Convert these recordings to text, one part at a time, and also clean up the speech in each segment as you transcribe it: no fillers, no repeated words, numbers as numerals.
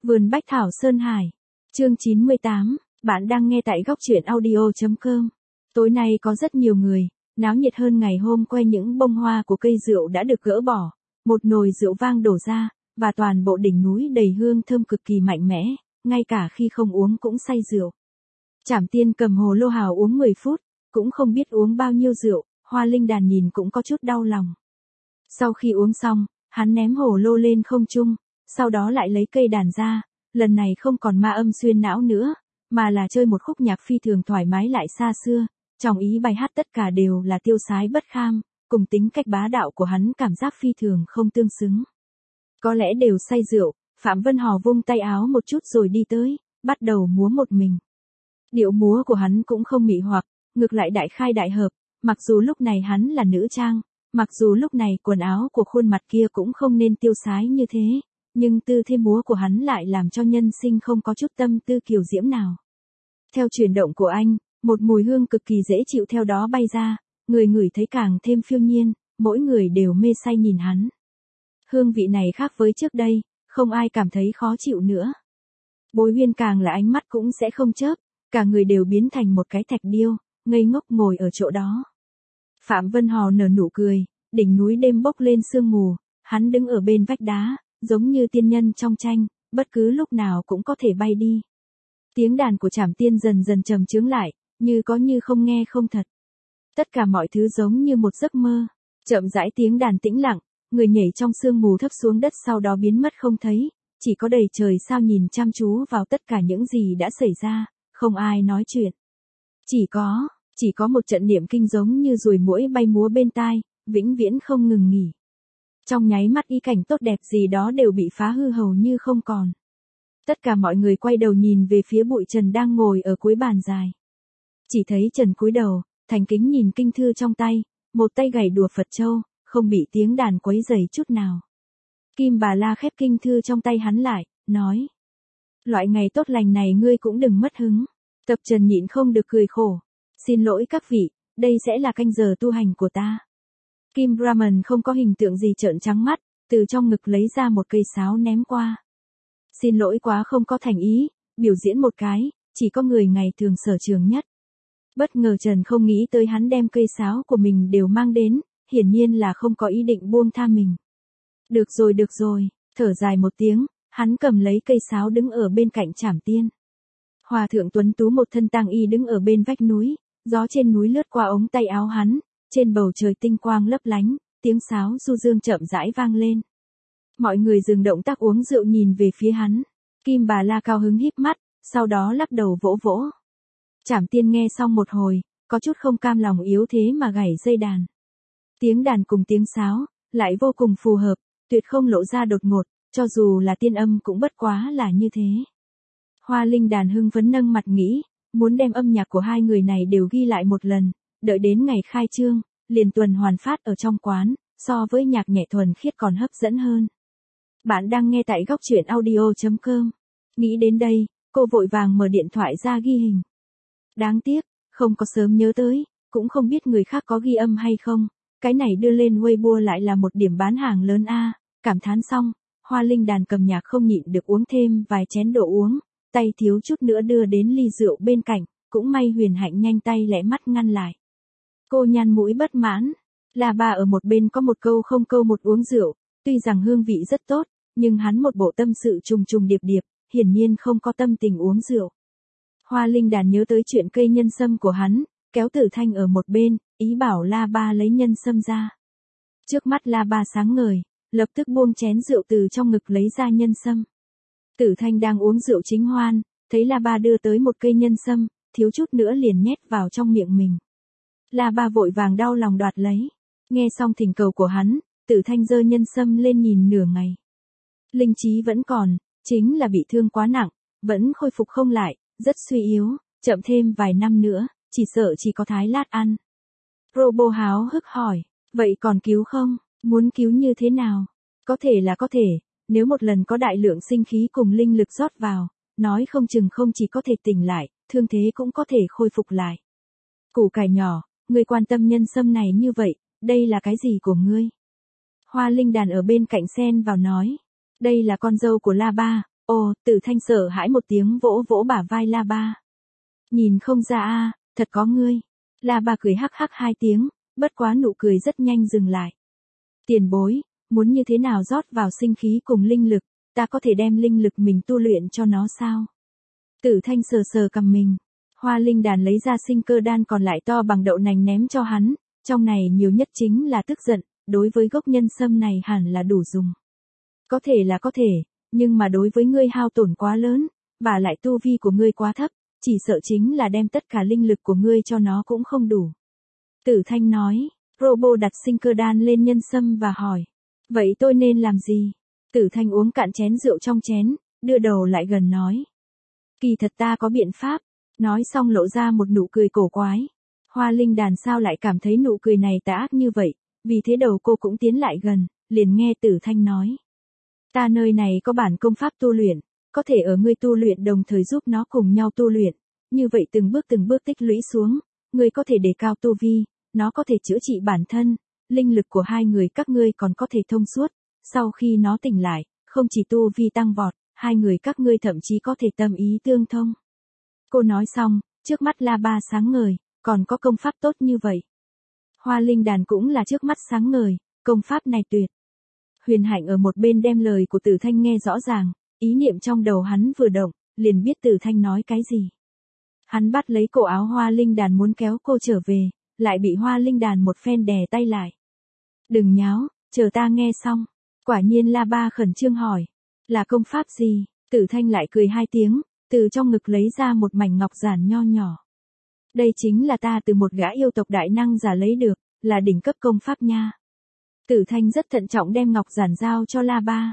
Vườn Bách Thảo Sơn Hải. Chương 98, bạn đang nghe tại góc truyện audio.com. Tối nay có rất nhiều người, náo nhiệt hơn ngày hôm qua những bông hoa của cây rượu đã được gỡ bỏ, một nồi rượu vang đổ ra, và toàn bộ đỉnh núi đầy hương thơm cực kỳ mạnh mẽ, ngay cả khi không uống cũng say rượu. Trảm Tiên cầm hồ lô hào uống 10 phút, cũng không biết uống bao nhiêu rượu, Hoa Linh Đàn nhìn cũng có chút đau lòng. Sau khi uống xong, hắn ném hồ lô lên không trung, sau đó lại lấy cây đàn ra, lần này không còn ma âm xuyên não nữa, mà là chơi một khúc nhạc phi thường thoải mái lại xa xưa, trong ý bài hát tất cả đều là tiêu sái bất kham, cùng tính cách bá đạo của hắn cảm giác phi thường không tương xứng. Có lẽ đều say rượu, Phạm Vân Hò vung tay áo một chút rồi đi tới, bắt đầu múa một mình. Điệu múa của hắn cũng không mị hoặc, ngược lại đại khai đại hợp, mặc dù lúc này hắn là nữ trang, mặc dù lúc này quần áo của khuôn mặt kia cũng không nên tiêu sái như thế, nhưng tư thế múa của hắn lại làm cho nhân sinh không có chút tâm tư kiều diễm nào. Theo chuyển động của anh, một mùi hương cực kỳ dễ chịu theo đó bay ra, người ngửi thấy càng thêm phiêu nhiên, mỗi người đều mê say nhìn hắn. Hương vị này khác với trước đây, không ai cảm thấy khó chịu nữa. Bối Huyên càng là ánh mắt cũng sẽ không chớp, cả người đều biến thành một cái thạch điêu, ngây ngốc ngồi ở chỗ đó. Phạm Vân Hò nở nụ cười, đỉnh núi đêm bốc lên sương mù, hắn đứng ở bên vách đá, giống như tiên nhân trong tranh, bất cứ lúc nào cũng có thể bay đi. Tiếng đàn của Trảm Tiên dần dần trầm chướng lại, như có như không nghe không thật. Tất cả mọi thứ giống như một giấc mơ, chậm rãi tiếng đàn tĩnh lặng, người nhảy trong sương mù thấp xuống đất sau đó biến mất không thấy, chỉ có đầy trời sao nhìn chăm chú vào tất cả những gì đã xảy ra, không ai nói chuyện. Chỉ có một trận niệm kinh giống như ruồi muỗi bay múa bên tai, vĩnh viễn không ngừng nghỉ. Trong nháy mắt ý cảnh tốt đẹp gì đó đều bị phá hư hầu như không còn. Tất cả mọi người quay đầu nhìn về phía Bụi Trần đang ngồi ở cuối bàn dài. Chỉ thấy Trần cúi đầu, thành kính nhìn kinh thư trong tay, một tay gảy đùa Phật châu, không bị tiếng đàn quấy rầy chút nào. Kim Bà La khép kinh thư trong tay hắn lại, nói: "Loại ngày tốt lành này ngươi cũng đừng mất hứng." Tập Trần nhịn không được cười khổ: "Xin lỗi các vị, đây sẽ là canh giờ tu hành của ta." Kim Brahman không có hình tượng gì trợn trắng mắt, từ trong ngực lấy ra một cây sáo ném qua. "Xin lỗi quá không có thành ý, biểu diễn một cái, chỉ có người ngày thường sở trường nhất." Bất ngờ Trần không nghĩ tới hắn đem cây sáo của mình đều mang đến, hiển nhiên là không có ý định buông tha mình. Được rồi, thở dài một tiếng, hắn cầm lấy cây sáo đứng ở bên cạnh Trảm Tiên. Hòa thượng tuấn tú một thân tang y đứng ở bên vách núi, gió trên núi lướt qua ống tay áo hắn, trên bầu trời tinh quang lấp lánh, tiếng sáo du dương chậm rãi vang lên. Mọi người dừng động tác uống rượu nhìn về phía hắn. Kim Bà La cao hứng híp mắt, sau đó lắc đầu vỗ vỗ. Trảm Tiên nghe xong một hồi, có chút không cam lòng yếu thế mà gảy dây đàn. Tiếng đàn cùng tiếng sáo, lại vô cùng phù hợp, tuyệt không lộ ra đột ngột, cho dù là tiên âm cũng bất quá là như thế. Hoa Linh Đàn hưng phấn nâng mặt nghĩ, muốn đem âm nhạc của hai người này đều ghi lại một lần, đợi đến ngày khai trương, liền tuần hoàn phát ở trong quán, so với nhạc nhẹ thuần khiết còn hấp dẫn hơn. Bạn đang nghe tại góc truyện audio.com. Nghĩ đến đây, cô vội vàng mở điện thoại ra ghi hình. Đáng tiếc, không có sớm nhớ tới, cũng không biết người khác có ghi âm hay không, cái này đưa lên Weibo lại là một điểm bán hàng lớn a. Cảm thán xong, Hoa Linh Đàn cầm nhạc không nhịn được uống thêm vài chén đồ uống, tay thiếu chút nữa đưa đến ly rượu bên cạnh, cũng may Huyền Hạnh nhanh tay lẹ mắt ngăn lại. Cô nhăn mũi bất mãn, là bà ở một bên có một câu không câu một uống rượu, tuy rằng hương vị rất tốt, nhưng hắn một bộ tâm sự trùng trùng điệp điệp, hiển nhiên không có tâm tình uống rượu. Hoa Linh Đàn nhớ tới chuyện cây nhân sâm của hắn, kéo Tử Thanh ở một bên, ý bảo La Ba lấy nhân sâm ra. Trước mắt La Ba sáng ngời, lập tức buông chén rượu từ trong ngực lấy ra nhân sâm. Tử Thanh đang uống rượu chính hoan, thấy La Ba đưa tới một cây nhân sâm, thiếu chút nữa liền nhét vào trong miệng mình. La Ba vội vàng đau lòng đoạt lấy. Nghe xong thỉnh cầu của hắn, Tử Thanh giơ nhân sâm lên nhìn nửa ngày. Linh trí vẫn còn, chính là bị thương quá nặng, vẫn khôi phục không lại, rất suy yếu, chậm thêm vài năm nữa, chỉ sợ chỉ có thái lát ăn. Robo háo hức hỏi, vậy còn cứu không? Muốn cứu như thế nào? Có thể là có thể, nếu một lần có đại lượng sinh khí cùng linh lực rót vào, nói không chừng không chỉ có thể tỉnh lại, thương thế cũng có thể khôi phục lại. Củ cải nhỏ, ngươi quan tâm nhân sâm này như vậy, đây là cái gì của ngươi? Hoa Linh Đàn ở bên cạnh xen vào nói, đây là con dâu của La Ba, Ồ, Tử Thanh sợ hãi một tiếng vỗ vỗ bả vai La Ba. Nhìn không ra a, thật có ngươi. La Ba cười hắc hắc hai tiếng, bất quá nụ cười rất nhanh dừng lại. Tiền bối, muốn như thế nào rót vào sinh khí cùng linh lực, ta có thể đem linh lực mình tu luyện cho nó sao? Tử Thanh sờ sờ cằm mình. Hoa linh đàn lấy ra sinh cơ đan còn lại to bằng đậu nành ném cho hắn, trong này nhiều nhất chính là tức giận, đối với gốc nhân sâm này hẳn là đủ dùng. Có thể là có thể, nhưng mà đối với ngươi hao tổn quá lớn, và lại tu vi của ngươi quá thấp, chỉ sợ chính là đem tất cả linh lực của ngươi cho nó cũng không đủ. Tử Thanh nói, Robo đặt sinh cơ đan lên nhân sâm và hỏi, vậy tôi nên làm gì? Tử Thanh uống cạn chén rượu trong chén, đưa đầu lại gần nói. Kỳ thật ta có biện pháp, nói xong lộ ra một nụ cười cổ quái. Hoa linh đàn sao lại cảm thấy nụ cười này tà ác như vậy, vì thế đầu cô cũng tiến lại gần, liền nghe Tử Thanh nói. Ta nơi này có bản công pháp tu luyện, có thể ở ngươi tu luyện đồng thời giúp nó cùng nhau tu luyện, như vậy từng bước tích lũy xuống, ngươi có thể đề cao tu vi, nó có thể chữa trị bản thân, linh lực của hai người các ngươi còn có thể thông suốt, sau khi nó tỉnh lại, không chỉ tu vi tăng vọt, hai người các ngươi thậm chí có thể tâm ý tương thông. Cô nói xong, trước mắt La Ba sáng ngời, còn có công pháp tốt như vậy. Hoa linh đàn cũng là trước mắt sáng ngời, công pháp này tuyệt. Huyền Hạnh ở một bên đem lời của Tử Thanh nghe rõ ràng, ý niệm trong đầu hắn vừa động, liền biết Tử Thanh nói cái gì. Hắn bắt lấy cổ áo Hoa linh đàn muốn kéo cô trở về, lại bị Hoa linh đàn một phen đè tay lại. Đừng nháo, chờ ta nghe xong. Quả nhiên La Ba khẩn trương hỏi, là công pháp gì? Tử Thanh lại cười hai tiếng, từ trong ngực lấy ra một mảnh ngọc giản nho nhỏ. Đây chính là ta từ một gã yêu tộc đại năng giả lấy được, là đỉnh cấp công pháp nha. Tử Thanh rất thận trọng đem ngọc giản giao cho La Ba.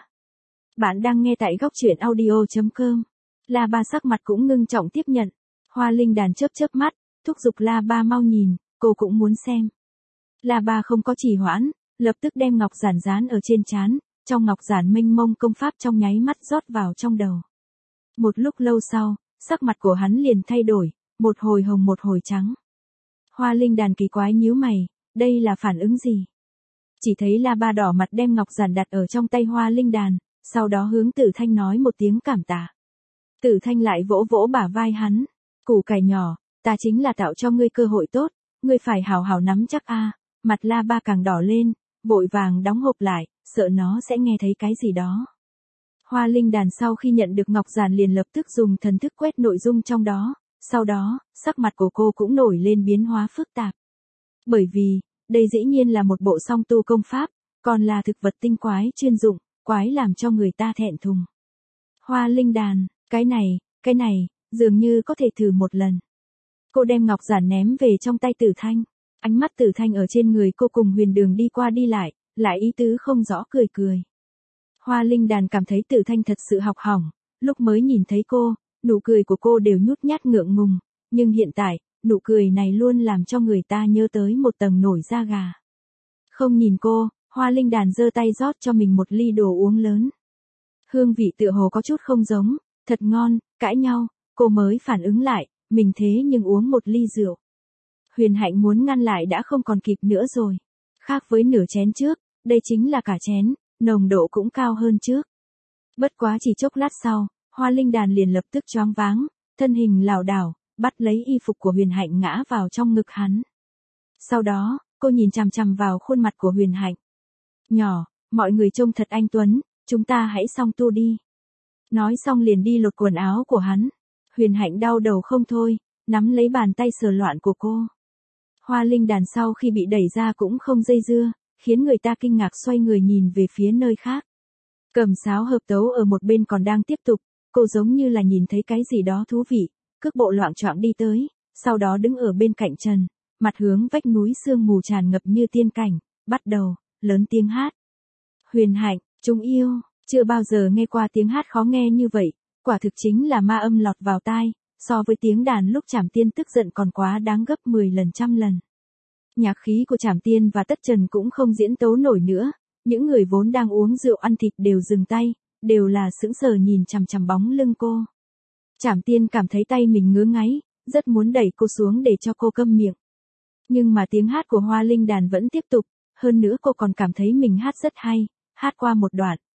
Bạn đang nghe tại góc truyện audio.com. La Ba sắc mặt cũng ngưng trọng tiếp nhận. Hoa linh đàn chớp chớp mắt, thúc giục La Ba mau nhìn, cô cũng muốn xem. La Ba không có trì hoãn, lập tức đem ngọc giản dán ở trên trán, trong ngọc giản mênh mông công pháp trong nháy mắt rót vào trong đầu. Một lúc lâu sau, sắc mặt của hắn liền thay đổi, một hồi hồng một hồi trắng. Hoa linh đàn kỳ quái nhíu mày, đây là phản ứng gì? Chỉ thấy La Ba đỏ mặt đem ngọc giản đặt ở trong tay Hoa linh đàn, sau đó hướng Tử Thanh nói một tiếng cảm tạ. Tử Thanh lại vỗ vỗ bả vai hắn, củ cải nhỏ, ta chính là tạo cho ngươi cơ hội tốt, ngươi phải hào hào nắm chắc a. Mặt La Ba càng đỏ lên, vội vàng đóng hộp lại, sợ nó sẽ nghe thấy cái gì đó. Hoa linh đàn sau khi nhận được ngọc giản liền lập tức dùng thần thức quét nội dung trong đó, sau đó, sắc mặt của cô cũng nổi lên biến hóa phức tạp. Bởi vì, đây dĩ nhiên là một bộ song tu công pháp, còn là thực vật tinh quái chuyên dụng, quái làm cho người ta thẹn thùng. Hoa linh đàn, cái này, dường như có thể thử một lần. Cô đem ngọc giản ném về trong tay Tử Thanh, ánh mắt Tử Thanh ở trên người cô cùng Huyền Đường đi qua đi lại ý tứ không rõ cười cười. Hoa linh đàn cảm thấy Tử Thanh thật sự học hỏng, lúc mới nhìn thấy cô, nụ cười của cô đều nhút nhát ngượng ngùng, nhưng hiện tại, nụ cười này luôn làm cho người ta nhớ tới một tầng nổi da gà. Không nhìn cô, Hoa linh đàn giơ tay rót cho mình một ly đồ uống lớn. Hương vị tựa hồ có chút không giống, thật ngon, cãi nhau, cô mới phản ứng lại, mình thế nhưng uống một ly rượu. Huyền Hạnh muốn ngăn lại đã không còn kịp nữa rồi. Khác với nửa chén trước, đây chính là cả chén, nồng độ cũng cao hơn trước. Bất quá chỉ chốc lát sau, Hoa linh đàn liền lập tức choáng váng, thân hình lảo đảo, bắt lấy y phục của Huyền Hạnh ngã vào trong ngực hắn. Sau đó, cô nhìn chằm chằm vào khuôn mặt của Huyền Hạnh. Nhỏ, mọi người trông thật anh tuấn, chúng ta hãy song tu đi. Nói xong liền đi lột quần áo của hắn. Huyền Hạnh đau đầu không thôi, nắm lấy bàn tay sờ loạn của cô. Hoa linh đàn sau khi bị đẩy ra cũng không dây dưa, khiến người ta kinh ngạc xoay người nhìn về phía nơi khác. Cầm sáo hợp tấu ở một bên còn đang tiếp tục, cô giống như là nhìn thấy cái gì đó thú vị, cước bộ loạng choạng đi tới, sau đó đứng ở bên cạnh Trần, mặt hướng vách núi sương mù tràn ngập như tiên cảnh, bắt đầu, lớn tiếng hát. Huyền Hạnh, chúng yêu, chưa bao giờ nghe qua tiếng hát khó nghe như vậy, quả thực chính là ma âm lọt vào tai, so với tiếng đàn lúc Trảm Tiên tức giận còn quá đáng gấp 10 lần trăm lần. Nhạc khí của Trảm Tiên và Tất Trần cũng không diễn tấu nổi nữa, những người vốn đang uống rượu ăn thịt đều dừng tay, đều là sững sờ nhìn chằm chằm bóng lưng cô. Trảm Tiên cảm thấy tay mình ngứa ngáy, rất muốn đẩy cô xuống để cho cô câm miệng. Nhưng mà tiếng hát của Hoa linh đàn vẫn tiếp tục, hơn nữa cô còn cảm thấy mình hát rất hay, hát qua một đoạn,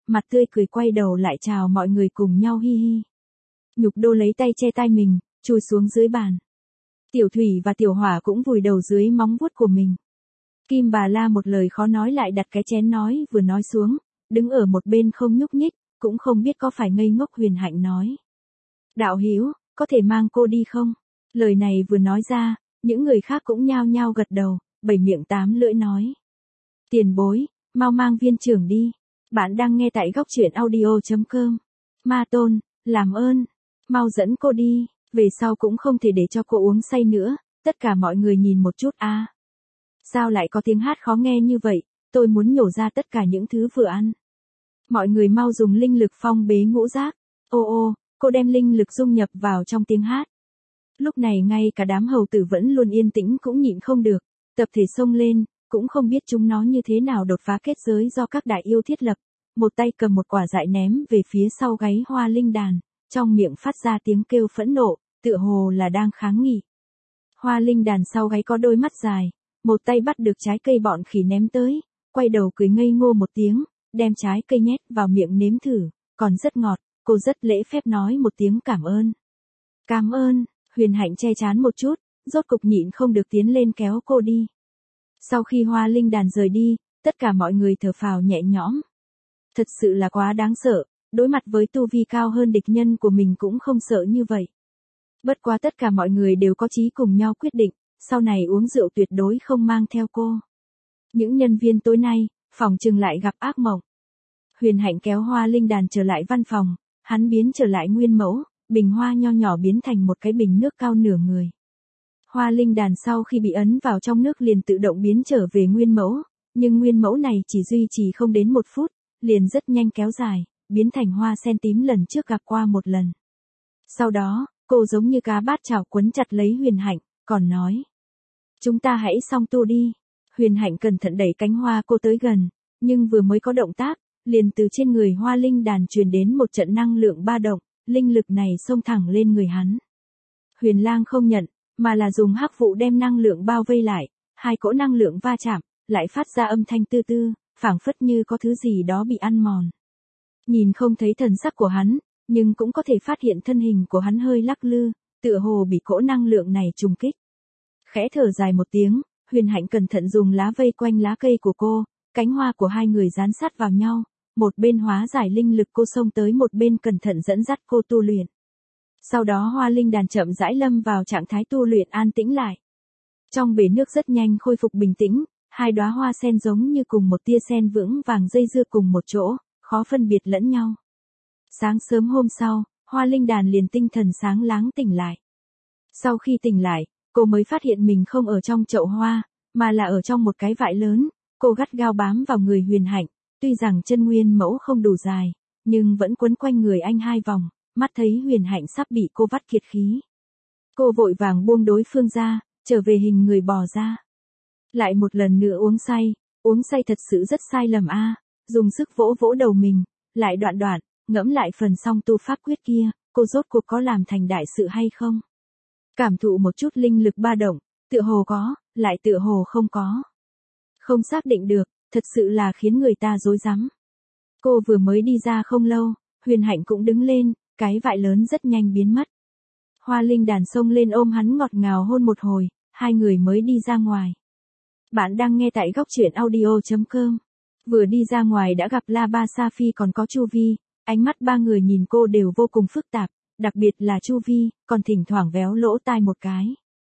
mặt tươi cười quay đầu lại chào mọi người cùng nhau hi hi. Nhục Đô lấy tay che tai mình, chui xuống dưới bàn. Tiểu Thủy và Tiểu Hỏa cũng vùi đầu dưới móng vuốt của mình. Kim Bà La một lời khó nói lại đặt cái chén vừa nói xuống, đứng ở một bên không nhúc nhích, cũng không biết có phải ngây ngốc. Huyền Hạnh nói. Đạo hữu, có thể mang cô đi không? Lời này vừa nói ra, những người khác cũng nhao nhao gật đầu, bảy miệng tám lưỡi nói. Tiền bối, mau mang viên trưởng đi. Bạn đang nghe tại góc truyện audio.com. Ma Tôn, làm ơn, mau dẫn cô đi, về sau cũng không thể để cho cô uống say nữa. Tất cả mọi người nhìn một chút a. Sao lại có tiếng hát khó nghe như vậy, tôi muốn nhổ ra tất cả những thứ vừa ăn. Mọi người mau dùng linh lực phong bế ngũ giác. Ô ô, cô đem linh lực dung nhập vào trong tiếng hát. Lúc này ngay cả đám hầu tử vẫn luôn yên tĩnh cũng nhịn không được, tập thể xông lên, cũng không biết chúng nó như thế nào đột phá kết giới do các đại yêu thiết lập. Một tay cầm một quả dại ném về phía sau gáy Hoa Linh Đàn, trong miệng phát ra tiếng kêu phẫn nộ, tựa hồ là đang kháng nghị. Hoa Linh Đàn sau gáy có đôi mắt dài, một tay bắt được trái cây bọn khỉ ném tới, quay đầu cười ngây ngô một tiếng, đem trái cây nhét vào miệng nếm thử, còn rất ngọt, cô rất lễ phép nói một tiếng cảm ơn. Cảm ơn, Huyền Hạnh che chán một chút, rốt cục nhịn không được tiến lên kéo cô đi. Sau khi Hoa Linh Đàn rời đi, tất cả mọi người thở phào nhẹ nhõm. Thật sự là quá đáng sợ, đối mặt với tu vi cao hơn địch nhân của mình cũng không sợ như vậy. Bất quá tất cả mọi người đều có chí cùng nhau quyết định, sau này uống rượu tuyệt đối không mang theo cô. Những nhân viên tối nay, phòng chừng lại gặp ác mộng. Huyền Hạnh kéo Hoa Linh Đàn trở lại văn phòng, hắn biến trở lại nguyên mẫu, bình hoa nho nhỏ biến thành một cái bình nước cao nửa người. Hoa Linh Đàn sau khi bị ấn vào trong nước liền tự động biến trở về nguyên mẫu, nhưng nguyên mẫu này chỉ duy trì không đến 1 phút, liền rất nhanh kéo dài, biến thành hoa sen tím lần trước gặp qua một lần. Sau đó, cô giống như cá bát chảo quấn chặt lấy Huyền Hạnh, còn nói. Chúng ta hãy song tu đi. Huyền Hạnh cẩn thận đẩy cánh hoa cô tới gần, nhưng vừa mới có động tác, liền từ trên người Hoa Linh Đàn truyền đến một trận năng lượng ba động, linh lực này xông thẳng lên người hắn. Huyền Lang không nhận, mà là dùng hắc vụ đem năng lượng bao vây lại, hai cỗ năng lượng va chạm, lại phát ra âm thanh tư tư, phảng phất như có thứ gì đó bị ăn mòn. Nhìn không thấy thần sắc của hắn, nhưng cũng có thể phát hiện thân hình của hắn hơi lắc lư, tựa hồ bị cỗ năng lượng này trùng kích. Khẽ thở dài một tiếng, Huyền Hạnh cẩn thận dùng lá vây quanh lá cây của cô, cánh hoa của hai người dán sát vào nhau, một bên hóa giải linh lực cô xông tới một bên cẩn thận dẫn dắt cô tu luyện. Sau đó Hoa Linh Đàn chậm rãi lâm vào trạng thái tu luyện an tĩnh lại. Trong bể nước rất nhanh khôi phục bình tĩnh, hai đóa hoa sen giống như cùng một tia sen vững vàng dây dưa cùng một chỗ, khó phân biệt lẫn nhau. Sáng sớm hôm sau, Hoa Linh Đàn liền tinh thần sáng láng tỉnh lại. Sau khi tỉnh lại, cô mới phát hiện mình không ở trong chậu hoa, mà là ở trong một cái vại lớn, cô gắt gao bám vào người Huyền Hạnh, tuy rằng chân nguyên mẫu không đủ dài, nhưng vẫn quấn quanh người anh 2 vòng, mắt thấy Huyền Hạnh sắp bị cô vắt kiệt khí. Cô vội vàng buông đối phương ra, trở về hình người bò ra. Lại một lần nữa uống say thật sự rất sai lầm a. Dùng sức vỗ vỗ đầu mình, lại đoạn, ngẫm lại phần song tu pháp quyết kia, cô rốt cuộc có làm thành đại sự hay không? Cảm thụ một chút linh lực ba động, tựa hồ có, lại tựa hồ không có. Không xác định được, thật sự là khiến người ta rối rắm. Cô vừa mới đi ra không lâu, Huyền Hạnh cũng đứng lên, cái vại lớn rất nhanh biến mất. Hoa Linh Đàn xông lên ôm hắn ngọt ngào hôn một hồi, hai người mới đi ra ngoài. Bạn đang nghe tại góc truyện audio.com. Vừa đi ra ngoài đã gặp La Ba Sa Phi còn có Chu Vi, ánh mắt ba người nhìn cô đều vô cùng phức tạp, đặc biệt là Chu Vi, còn thỉnh thoảng véo lỗ tai một cái.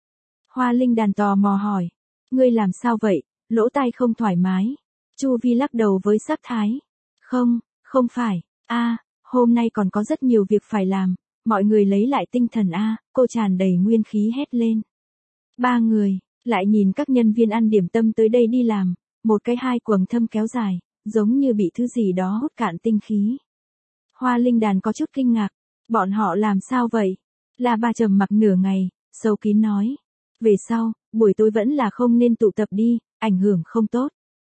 Hoa Linh Đàn tò mò hỏi, ngươi làm sao vậy, lỗ tai không thoải mái? Chu Vi lắc đầu với sắc thái, không phải, hôm nay còn có rất nhiều việc phải làm, mọi người lấy lại tinh thần cô tràn đầy nguyên khí hét lên. Ba người, lại nhìn các nhân viên ăn điểm tâm tới đây đi làm, một cái hai quầng thâm kéo dài, giống như bị thứ gì đó hút cạn tinh khí. Hoa Linh Đàn có chút kinh ngạc, bọn họ làm sao vậy? La Ba trầm mặc nửa ngày, sâu kín nói, về sau, buổi tối vẫn là không nên tụ tập đi, ảnh hưởng không tốt.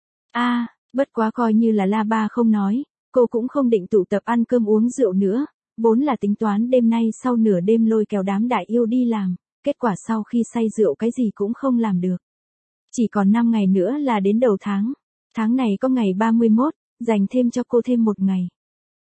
Bất quá coi như là La Ba không nói, cô cũng không định tụ tập ăn cơm uống rượu nữa, vốn là tính toán đêm nay sau nửa đêm lôi kéo đám đại yêu đi làm, kết quả sau khi say rượu cái gì cũng không làm được. Chỉ còn 5 ngày nữa là đến đầu tháng này có ngày 31, dành thêm cho cô thêm 1 ngày,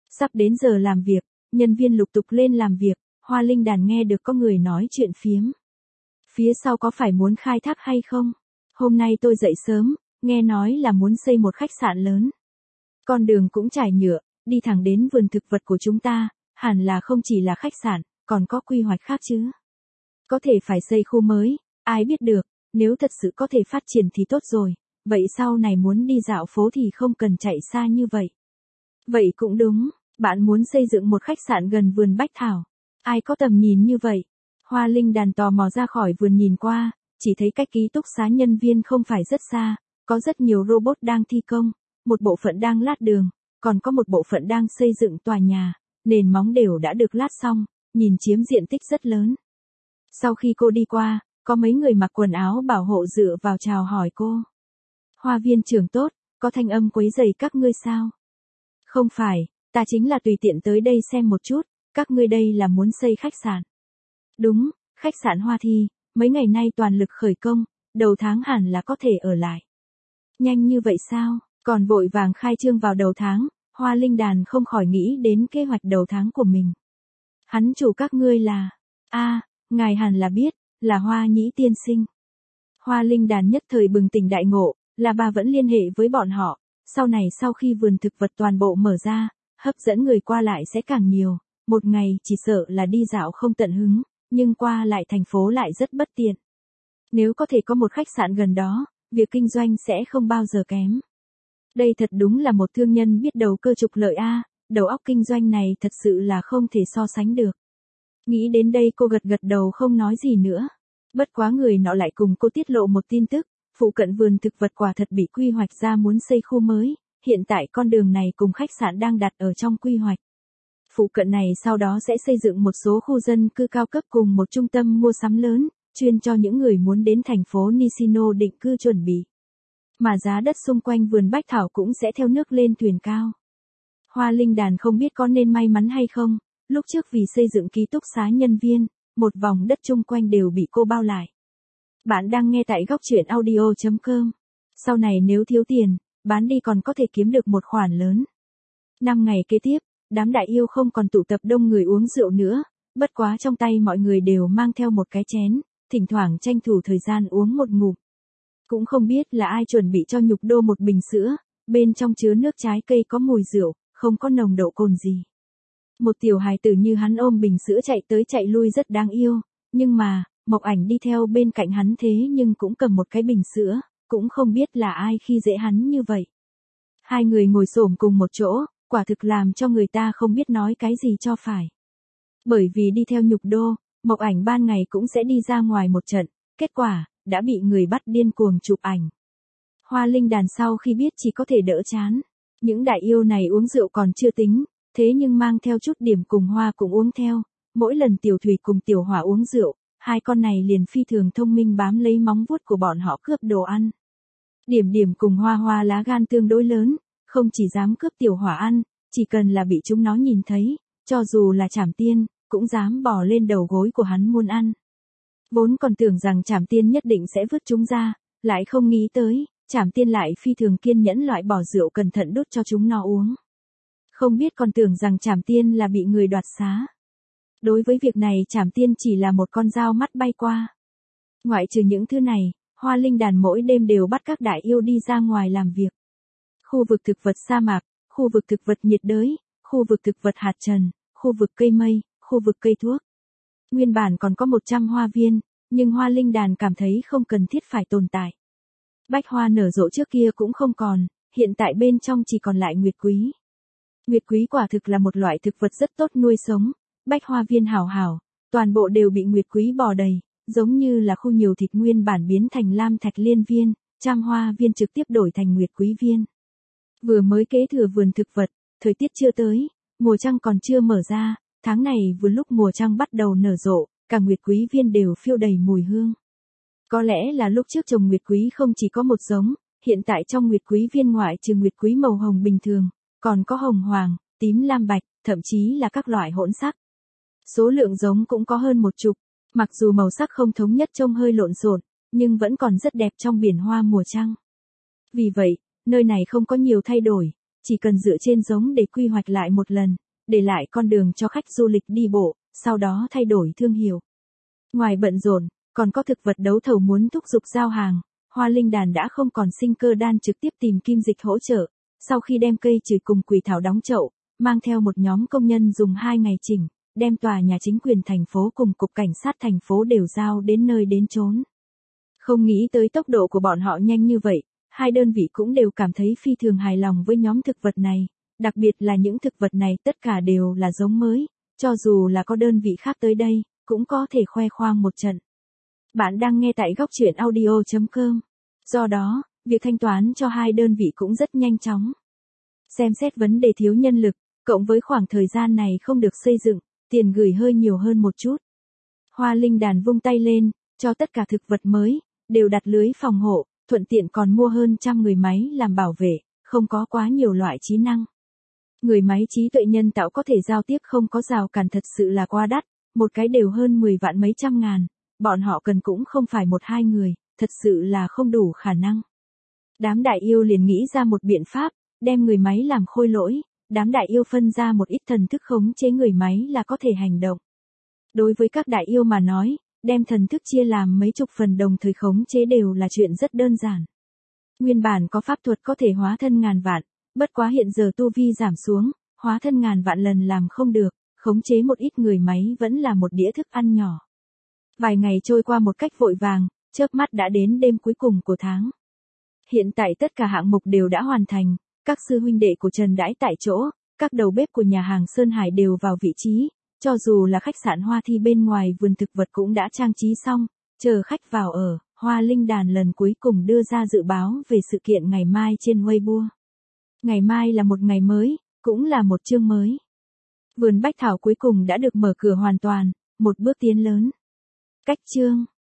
Sắp đến giờ làm việc, nhân viên lục tục lên làm việc, Hoa Linh Đàn nghe được có người nói chuyện phiếm. Phía sau có phải muốn khai thác hay không? Hôm nay tôi dậy sớm, nghe nói là muốn xây một khách sạn lớn. Con đường cũng trải nhựa, đi thẳng đến vườn thực vật của chúng ta, hẳn là không chỉ là khách sạn, còn có quy hoạch khác chứ. Có thể phải xây khu mới, ai biết được, nếu thật sự có thể phát triển thì tốt rồi, vậy sau này muốn đi dạo phố thì không cần chạy xa như vậy. Vậy cũng đúng, bạn muốn xây dựng một khách sạn gần vườn bách thảo. Ai có tầm nhìn như vậy? Hoa Linh Đàn tò mò ra khỏi vườn nhìn qua, chỉ thấy cách ký túc xá nhân viên không phải rất xa, có rất nhiều robot đang thi công, một bộ phận đang lát đường, còn có một bộ phận đang xây dựng tòa nhà, nền móng đều đã được lát xong, nhìn chiếm diện tích rất lớn. Sau khi cô đi qua, có mấy người mặc quần áo bảo hộ dựa vào chào hỏi cô. Hoa viên trưởng tốt, có thanh âm quấy rầy các ngươi sao? Không phải, ta chính là tùy tiện tới đây xem một chút, các ngươi đây là muốn xây khách sạn. Đúng, khách sạn Hoa Thi, mấy ngày nay toàn lực khởi công, đầu tháng hẳn là có thể ở lại. Nhanh như vậy sao, còn vội vàng khai trương vào đầu tháng, Hoa Linh Đàn không khỏi nghĩ đến kế hoạch đầu tháng của mình. Hắn chủ các ngươi là, ngài hẳn là biết, là Hoa Nhĩ tiên sinh. Hoa Linh Đàn nhất thời bừng tỉnh đại ngộ, là bà vẫn liên hệ với bọn họ, sau này sau khi vườn thực vật toàn bộ mở ra, hấp dẫn người qua lại sẽ càng nhiều, một ngày chỉ sợ là đi dạo không tận hứng, nhưng qua lại thành phố lại rất bất tiện. Nếu có thể có một khách sạn gần đó, việc kinh doanh sẽ không bao giờ kém. Đây thật đúng là một thương nhân biết đầu cơ trục lợi đầu óc kinh doanh này thật sự là không thể so sánh được. Nghĩ đến đây cô gật gật đầu không nói gì nữa. Bất quá người nọ lại cùng cô tiết lộ một tin tức, phụ cận vườn thực vật quả thật bị quy hoạch ra muốn xây khu mới, hiện tại con đường này cùng khách sạn đang đặt ở trong quy hoạch. Phụ cận này sau đó sẽ xây dựng một số khu dân cư cao cấp cùng một trung tâm mua sắm lớn, chuyên cho những người muốn đến thành phố Nishino định cư chuẩn bị. Mà giá đất xung quanh vườn bách thảo cũng sẽ theo nước lên thuyền cao. Hoa Linh Đàn không biết có nên may mắn hay không, lúc trước vì xây dựng ký túc xá nhân viên, một vòng đất chung quanh đều bị cô bao lại. Bạn đang nghe tại góc truyện audio.com. Sau này nếu thiếu tiền, bán đi còn có thể kiếm được một khoản lớn. 5 ngày kế tiếp, đám đại yêu không còn tụ tập đông người uống rượu nữa, bất quá trong tay mọi người đều mang theo một cái chén, thỉnh thoảng tranh thủ thời gian uống một ngụm. Cũng không biết là ai chuẩn bị cho Nhục Đô một bình sữa, bên trong chứa nước trái cây có mùi rượu, không có nồng độ cồn gì. Một tiểu hài tử như hắn ôm bình sữa chạy tới chạy lui rất đáng yêu, nhưng mà, Mộc Ảnh đi theo bên cạnh hắn thế nhưng cũng cầm một cái bình sữa, cũng không biết là ai khi dễ hắn như vậy. Hai người ngồi xổm cùng một chỗ, quả thực làm cho người ta không biết nói cái gì cho phải. Bởi vì đi theo Nhục Đô, Mộc Ảnh ban ngày cũng sẽ đi ra ngoài một trận, kết quả, đã bị người bắt điên cuồng chụp ảnh. Hoa Linh Đàn sau khi biết chỉ có thể đỡ chán. Những đại yêu này uống rượu còn chưa tính, thế nhưng mang theo chút điểm cùng Hoa cũng uống theo. Mỗi lần Tiểu Thủy cùng Tiểu Hỏa uống rượu, hai con này liền phi thường thông minh bám lấy móng vuốt của bọn họ cướp đồ ăn. Điểm điểm cùng Hoa Hoa lá gan tương đối lớn, không chỉ dám cướp Tiểu Hỏa ăn, chỉ cần là bị chúng nó nhìn thấy, cho dù là Trảm Tiên, cũng dám bò lên đầu gối của hắn muốn ăn. Vốn còn tưởng rằng Trảm Tiên nhất định sẽ vứt chúng ra, lại không nghĩ tới, Trảm Tiên lại phi thường kiên nhẫn loại bỏ rượu cẩn thận đút cho chúng nó uống. Không biết còn tưởng rằng Trảm Tiên là bị người đoạt xá. Đối với việc này Trảm Tiên chỉ là một con dao mắt bay qua. Ngoại trừ những thứ này, Hoa Linh Đàn mỗi đêm đều bắt các đại yêu đi ra ngoài làm việc. Khu vực thực vật sa mạc, khu vực thực vật nhiệt đới, khu vực thực vật hạt trần, khu vực cây mây, khu vực cây thuốc. Nguyên bản còn có 100 hoa viên, nhưng Hoa Linh Đàn cảm thấy không cần thiết phải tồn tại. Bách hoa nở rộ trước kia cũng không còn, hiện tại bên trong chỉ còn lại nguyệt quý. Nguyệt quý quả thực là một loại thực vật rất tốt nuôi sống, bách hoa viên hảo hảo, toàn bộ đều bị nguyệt quý bò đầy, giống như là khu nhiều thịt nguyên bản biến thành lam thạch liên viên, trăm hoa viên trực tiếp đổi thành nguyệt quý viên. Vừa mới kế thừa vườn thực vật, thời tiết chưa tới, mùa trăng còn chưa mở ra, tháng này vừa lúc mùa trăng bắt đầu nở rộ, cả nguyệt quý viên đều phiêu đầy mùi hương. Có lẽ là lúc trước trồng nguyệt quý không chỉ có một giống, hiện tại trong nguyệt quý viên ngoại trừ nguyệt quý màu hồng bình thường, còn có hồng hoàng, tím lam bạch, thậm chí là các loại hỗn sắc. Số lượng giống cũng có hơn 10, mặc dù màu sắc không thống nhất trông hơi lộn xộn, nhưng vẫn còn rất đẹp trong biển hoa mùa trăng. Vì vậy, nơi này không có nhiều thay đổi, chỉ cần dựa trên giống để quy hoạch lại một lần, để lại con đường cho khách du lịch đi bộ, sau đó thay đổi thương hiệu. Ngoài bận rộn, còn có thực vật đấu thầu muốn thúc giục giao hàng, Hoa Linh Đàn đã không còn sinh cơ đan trực tiếp tìm Kim Dịch hỗ trợ, sau khi đem cây chổi cùng quỷ thảo đóng chậu, mang theo một nhóm công nhân dùng 2 ngày chỉnh, đem tòa nhà chính quyền thành phố cùng cục cảnh sát thành phố đều giao đến nơi đến chốn. Không nghĩ tới tốc độ của bọn họ nhanh như vậy, hai đơn vị cũng đều cảm thấy phi thường hài lòng với nhóm thực vật này, đặc biệt là những thực vật này tất cả đều là giống mới, cho dù là có đơn vị khác tới đây, cũng có thể khoe khoang một trận. Bạn đang nghe tại góc truyện audio.com. Do đó, việc thanh toán cho hai đơn vị cũng rất nhanh chóng. Xem xét vấn đề thiếu nhân lực, cộng với khoảng thời gian này không được xây dựng, tiền gửi hơi nhiều hơn một chút. Hoa Linh Đàn vung tay lên, cho tất cả thực vật mới, đều đặt lưới phòng hộ, thuận tiện còn mua hơn 100 người máy làm bảo vệ, không có quá nhiều loại trí năng. Người máy trí tuệ nhân tạo có thể giao tiếp không có rào cản thật sự là quá đắt, một cái đều hơn 10 vạn mấy trăm ngàn, bọn họ cần cũng không phải 1-2 người, thật sự là không đủ khả năng. Đám đại yêu liền nghĩ ra một biện pháp, đem người máy làm khôi lỗi, đám đại yêu phân ra một ít thần thức khống chế người máy là có thể hành động. Đối với các đại yêu mà nói, đem thần thức chia làm mấy chục phần đồng thời khống chế đều là chuyện rất đơn giản. Nguyên bản có pháp thuật có thể hóa thân ngàn vạn, bất quá hiện giờ tu vi giảm xuống, hóa thân ngàn vạn lần làm không được, khống chế một ít người máy vẫn là một đĩa thức ăn nhỏ. Vài ngày trôi qua một cách vội vàng, chớp mắt đã đến đêm cuối cùng của tháng. Hiện tại tất cả hạng mục đều đã hoàn thành, các sư huynh đệ của Trần đãi tại chỗ, các đầu bếp của nhà hàng Sơn Hải đều vào vị trí, cho dù là khách sạn Hoa Thi bên ngoài vườn thực vật cũng đã trang trí xong, chờ khách vào ở. Hoa Linh Đàn lần cuối cùng đưa ra dự báo về sự kiện ngày mai trên Weibo. Ngày mai là một ngày mới, cũng là một chương mới. Vườn Bách Thảo cuối cùng đã được mở cửa hoàn toàn, một bước tiến lớn. Cách chương